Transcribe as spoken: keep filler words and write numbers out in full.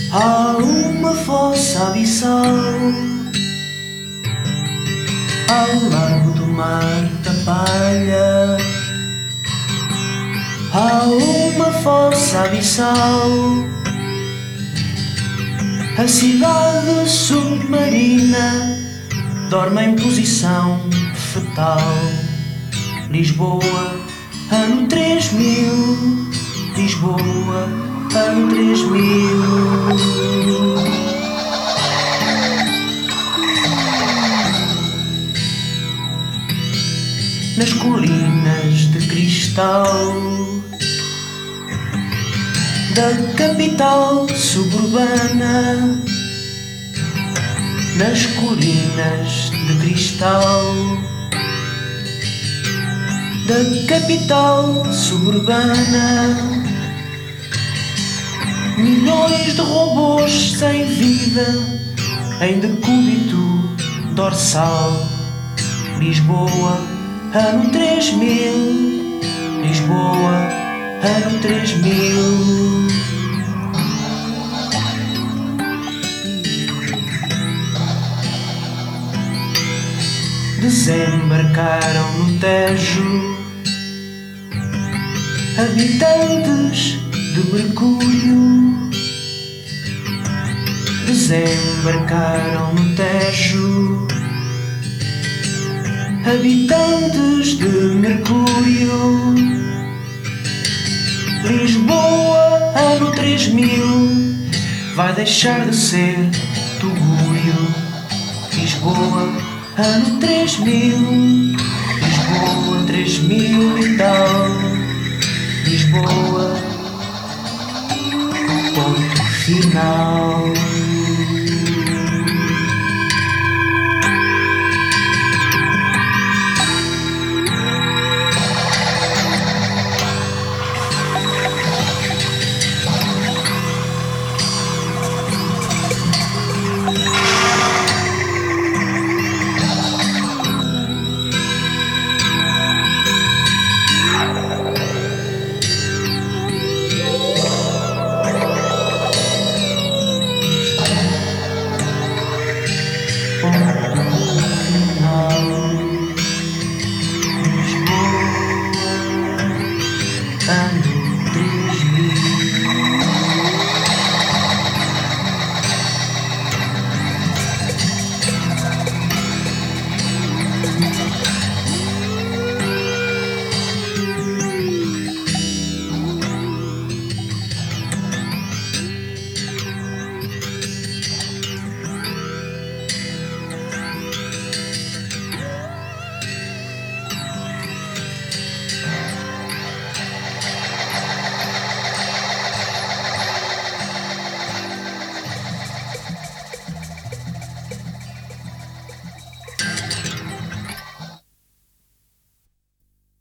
Há uma fossa abissal ao largo do mar da Palha. Há uma fossa abissal, a cidade submarina dorme em posição fetal. Lisboa, ano três mil. Lisboa, ano três mil. Nas colinas de cristal da capital suburbana, nas colinas de cristal da capital suburbana, milhões de robôs sem vida em decúbito dorsal. Lisboa, ano três mil. Lisboa, ano três mil. Desembarcaram no Tejo habitantes de Mercúrio. Desembarcaram no Tejo habitantes de Mercúrio. Lisboa, ano três mil, vai deixar de ser Tugúrio. Lisboa, ano três mil. Lisboa, três mil e tal. Lisboa, ponto final.